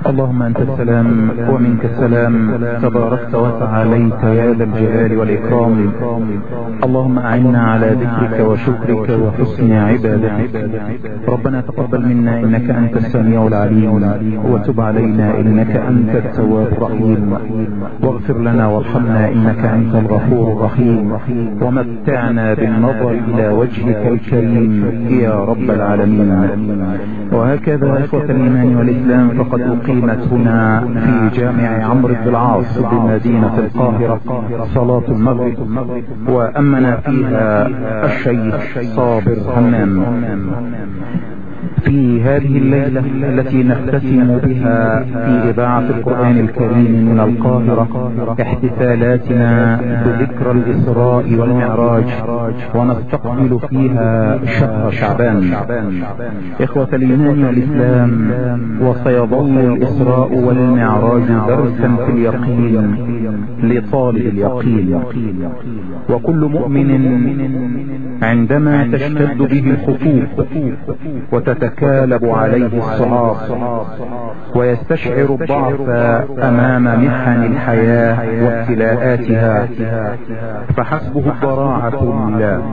اللهم أنت السلام ومنك السلام، تباركت وتعاليت يا ذا الجلال والإكرام. اللهم أعنا على ذكرك وشكرك وحسن عبادتك. ربنا تقبل منا إنك أنت السميع العليم، وتب علينا إنك أنت التواب الرحيم، واغفر لنا وارحمنا إنك أنت الغفور الرحيم، ومتعنا بالنظر إلى وجهك الكريم يا رب العالمين. وهكذا إخوة الإيمان والإسلام، فقد أقيمت هنا في جامع عمرو بن العاص بمدينة القاهرة صلاة المغرب، وأمنا فيها الشيخ صابر همام في هذه الليلة التي نختتم بها في إذاعة القرآن الكريم من القاهرة احتفالاتنا بذكرى الإسراء والمعراج، ونستقبل فيها شهر شعبان. إخوة الإيمان والإسلام، وسيظل الإسراء والمعراج درسا في اليقين لطالب اليقين، وكل مؤمن عندما تشتد به الخطوط وتتكالب عليه الصعاب ويستشعر الضعف أمام محن الحياة وابتلاءاتها، فحسبه الضراعة لله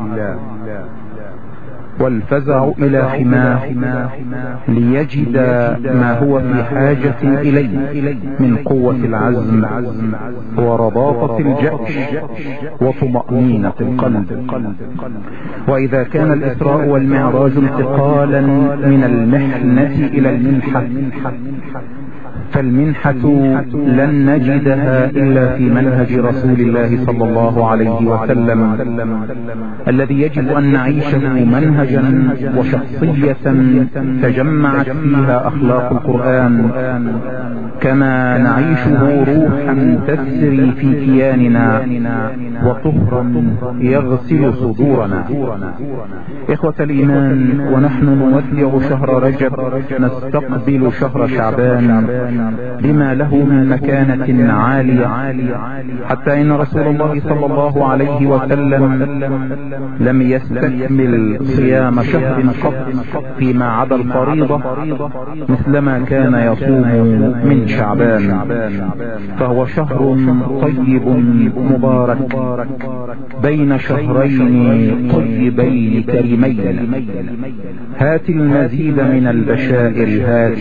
والفزع إلى حماه ليجد ما هو في حاجة إليه من قوة العزم ورضاطة الجأش وطمأنينة القلب. وإذا كان الإسراء والمعراج انتقالا من المحنة إلى المنحة، فالمنحة لن نجدها إلا في منهج رسول الله صلى الله عليه وسلم، الذي يجب أن نعيشه منهجا وشخصية تجمعت فيها أخلاق القرآن، كما نعيشه روحا تسري في كياننا وطهرا يغسل صدورنا. إخوة الإيمان، ونحن نودع شهر رجب نستقبل شهر شعبان بما له من مكانة عالية، حتى إن رسول الله صلى الله عليه وسلم لم يستكمل صيام شهر قط فيما عدا الفريضة مثلما كان يصوم من شعبان، فهو شهر طيب مبارك بين شهرين طيبين كريمين. هات المزيد من البشائر هات،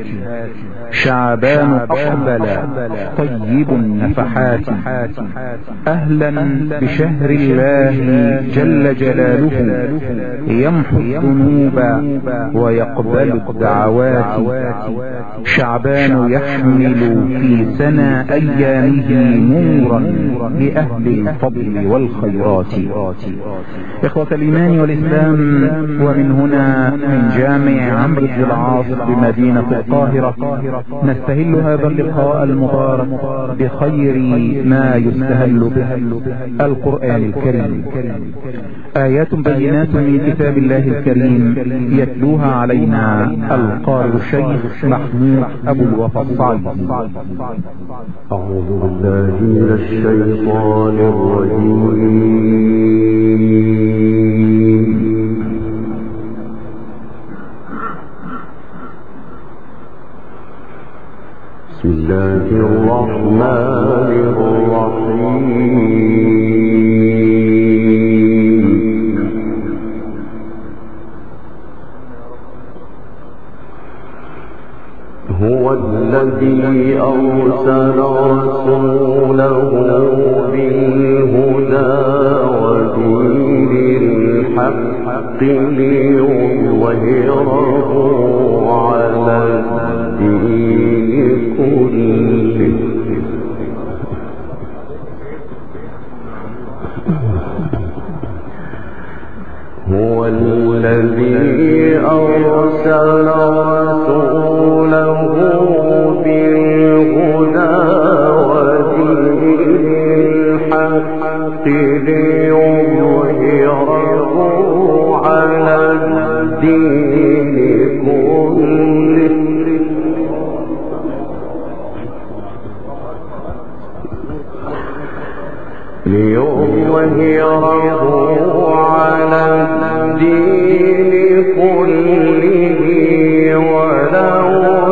شعبان أقبل طيب النفحات، أهلا بشهر الله جل جلاله، يمحو الذنوب ويقبل الدعوات. شعبان يحمل في سنة أيامه نورا لأهل الفضل والخيرات. إخوة الإيمان والإسلام، ومن هنا من جامع عمرو بن العاص بمدينة القاهرة نستهل هذا اللقاء المبارك بخير ما يستهل به القرآن الكريم، آيات بينات من كتاب الله الكريم يتلوها علينا القارئ الشيخ محمود أبو الوفا الصعيدي. أعوذ بالله من الشيطان الرجيم. بسم الله الرحمن الرحيم. هو الذي أرسل رسوله بالهدى ودين الحق ليظهره على الدين كله. هو الذي أرسل رسوله بالهدى ودين الحق ليظهره على الدين كله. ليظهره على الدين كله ولو كره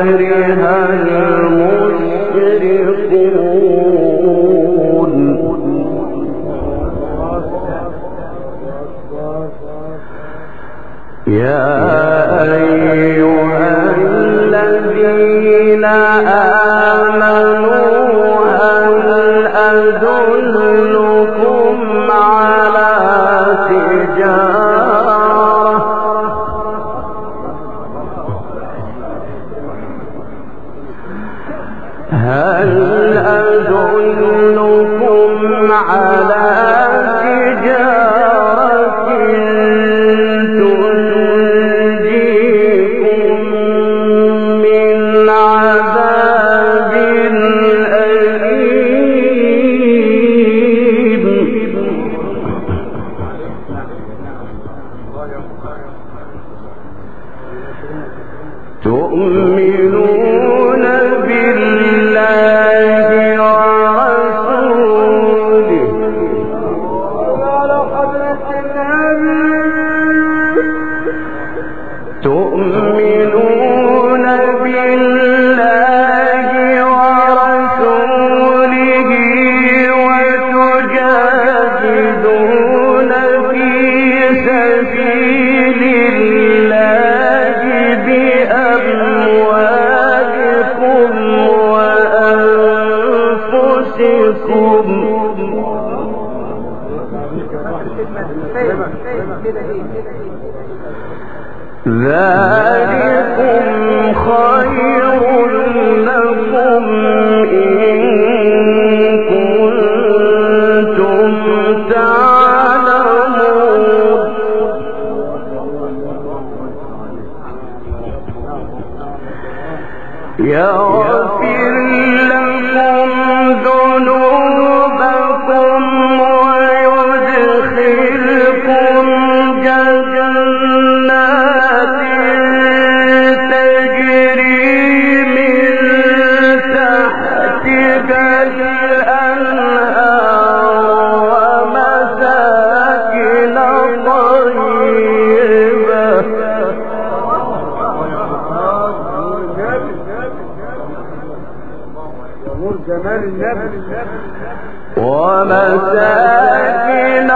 ومساكن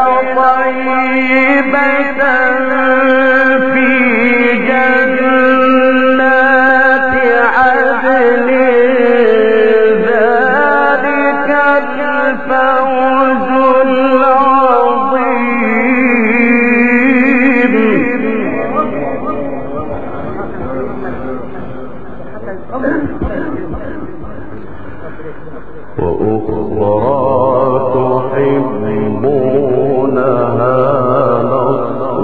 طيبة في جنات عدن ذلك الفوز العظيم. وأخرى تحبونها نصر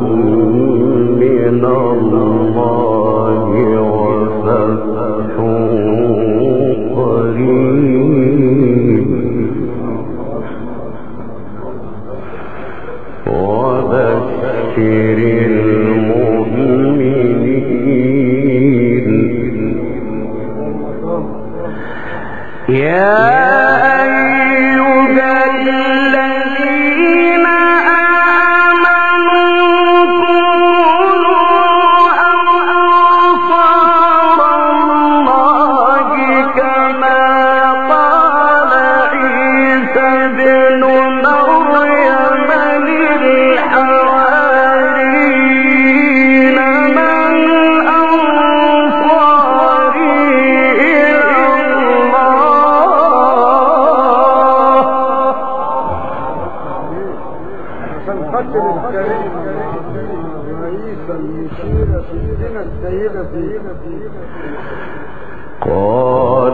من الله وفتح قريب وبشر المؤمنين. يا أيها الذين آمنوا كونوا أنصار الله كما قال عيسى ابن مريم للحواريين من أنصاري إلى قال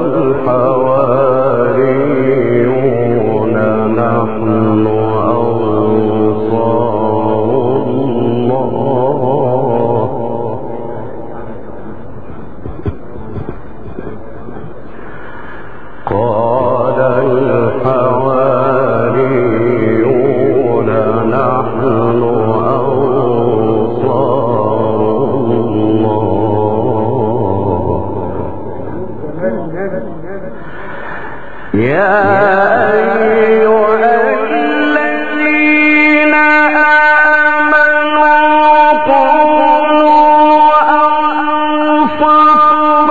الحواريون نحن أنصار الله. قال الحواريون نحن يا أيها الذين آمنوا كونوا أنصار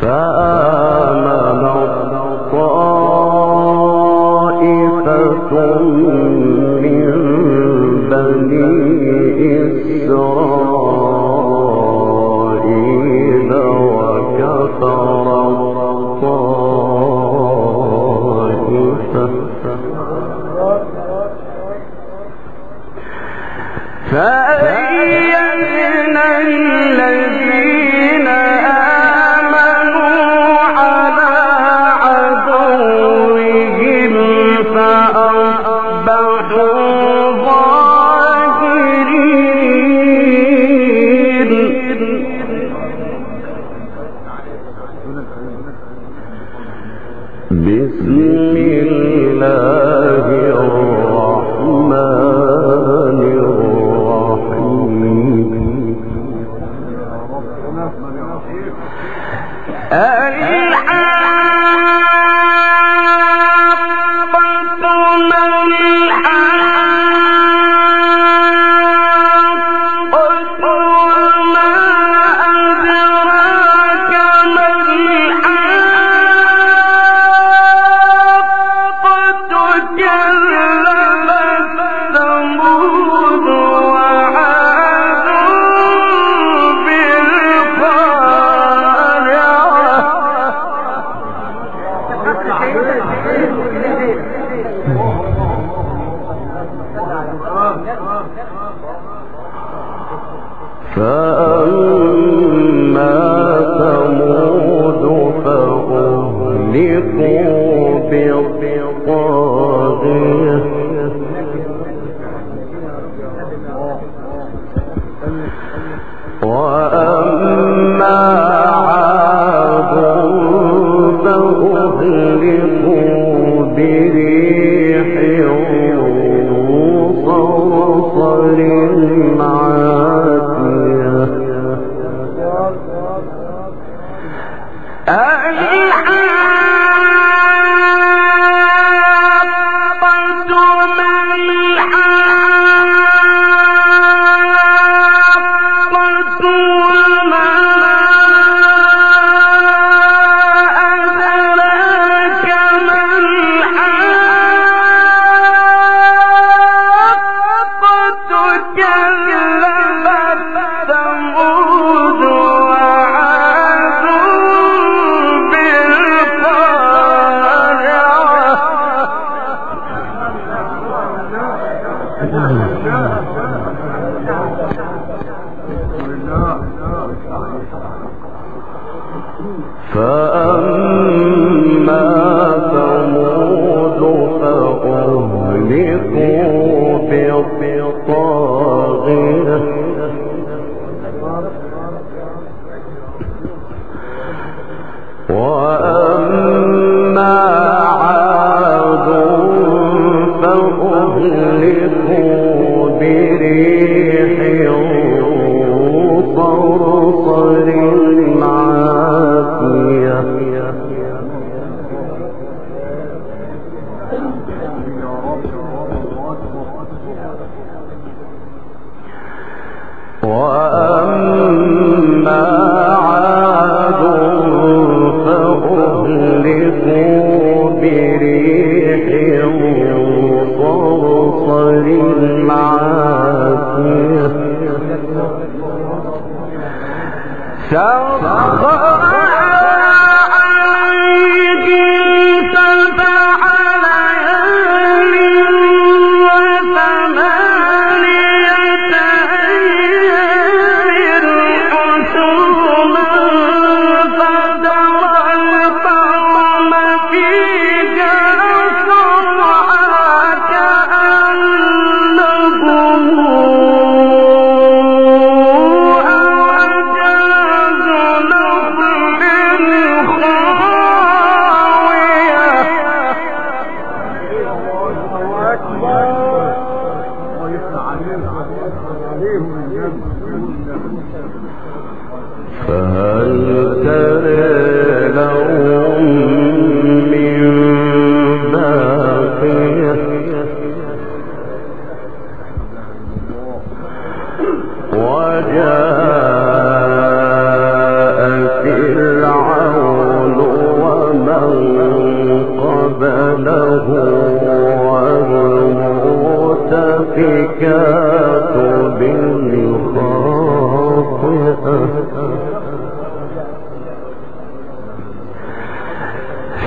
وجاء فرعون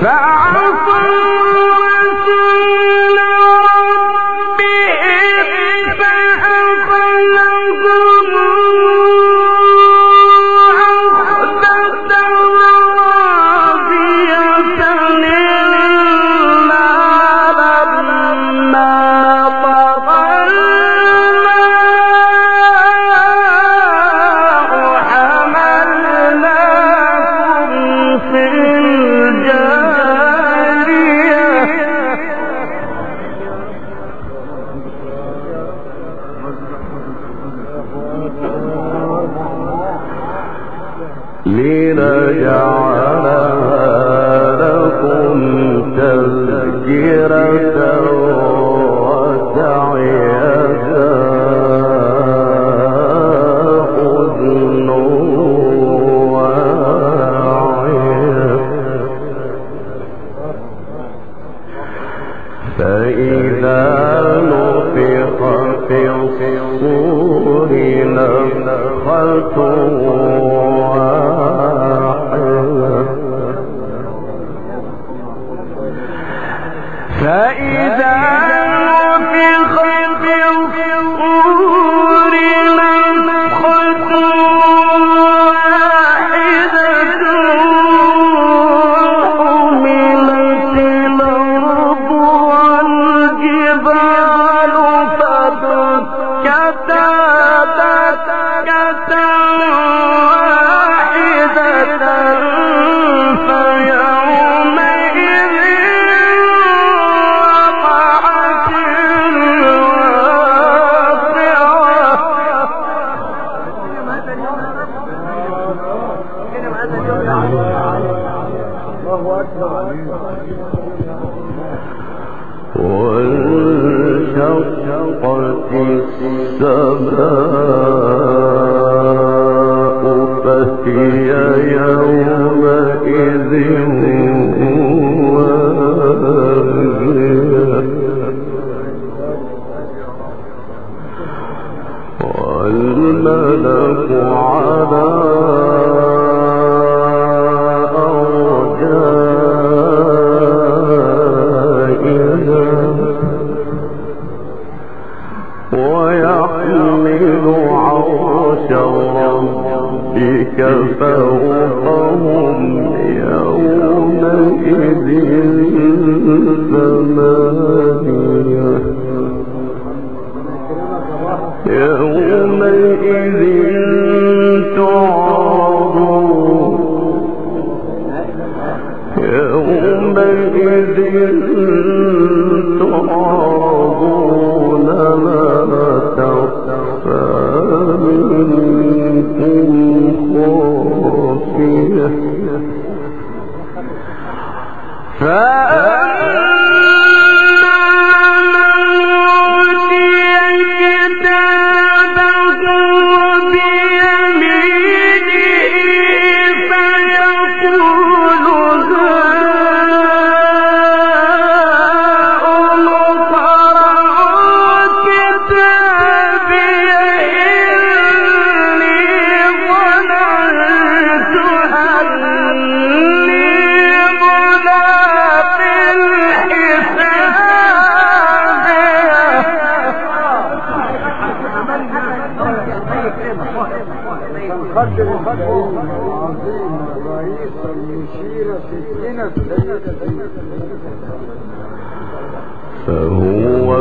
فهو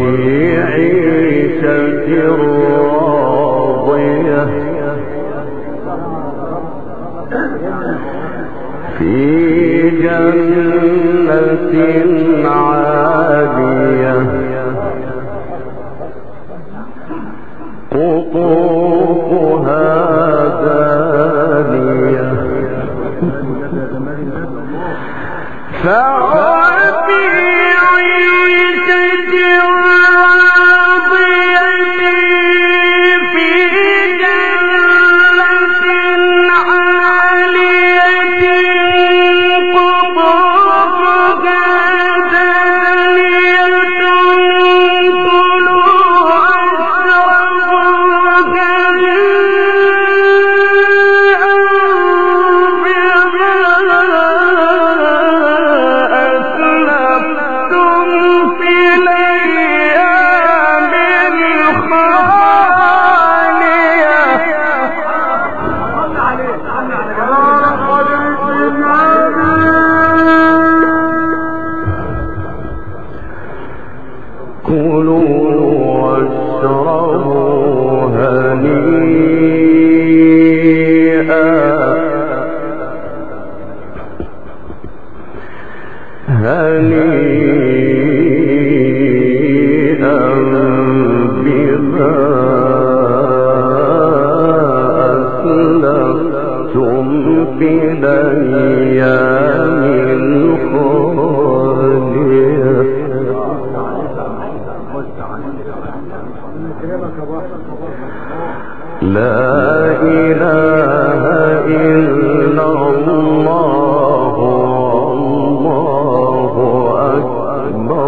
في عيشة راضية في جنة عالية قطوفها دانية أسلفتم في الأيام الخالية لا إله إلا الله والله أكبر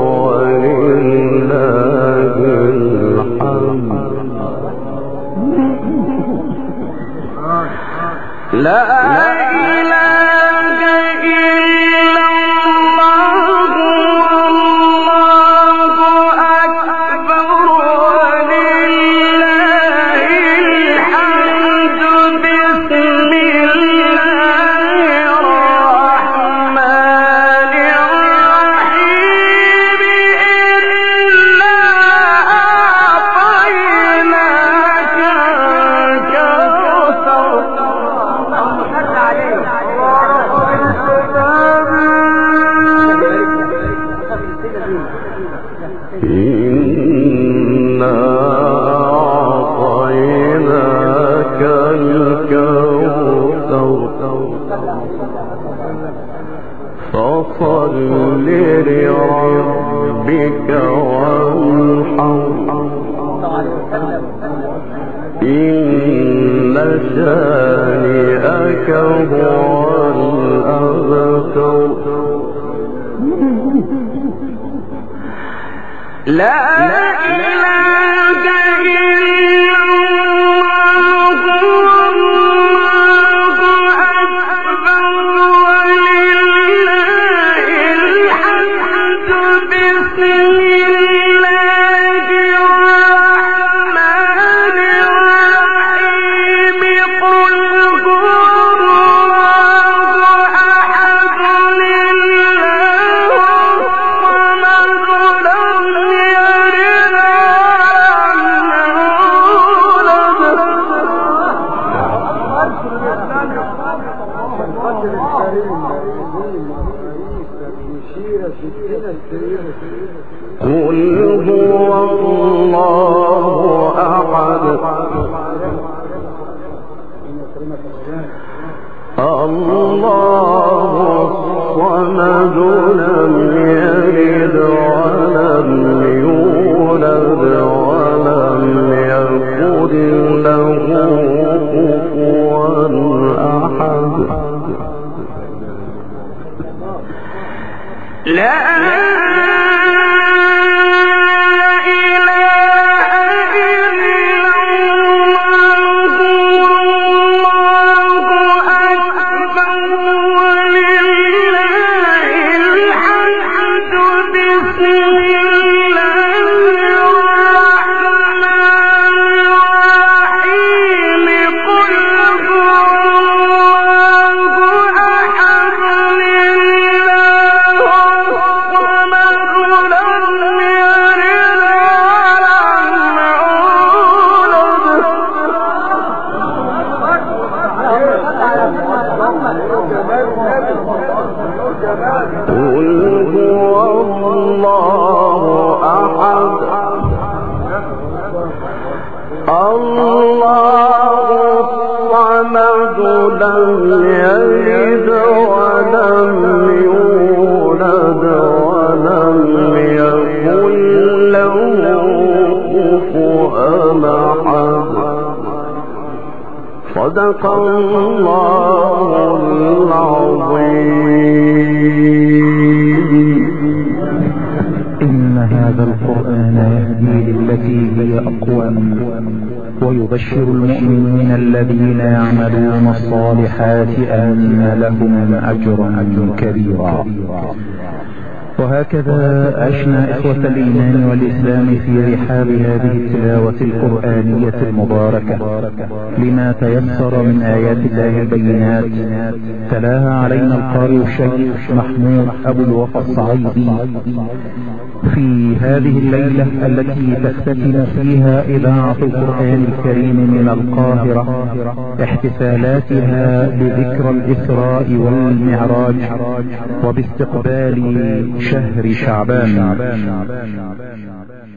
ولله الحمد لا فصل لربك وانحر إن شانئك هو الأبتر لا إله إلا الله والله أكبر ولله الحمد بسم الله الرحمن الرحيم قل هو الله أحد الله الصمد لم يلد قل هو الله أحد الله الصمد لم يلد ولم يولد ولم يكن له كفوا أحد لا صدق الله العظيم. إن هذا القرآن يهدي للتي هي أقوم ويبشر المؤمنين الذين يعملون الصالحات أن لهم أجرا كبيرا. وهكذا عشنا إخوة الإيمان والإسلام في رحاب هذه التلاوة القرآنية المباركة لما تيسر من آيات الله البينات، تلاها علينا القارئ الشيخ محمود أبو الوفا الصعيدي في هذه الليلة التي تختتم فيها إذاعة القرآن الكريم من القاهرة احتفالاتها بذكرى الإسراء والمعراج وباستقبال شهر شعبان.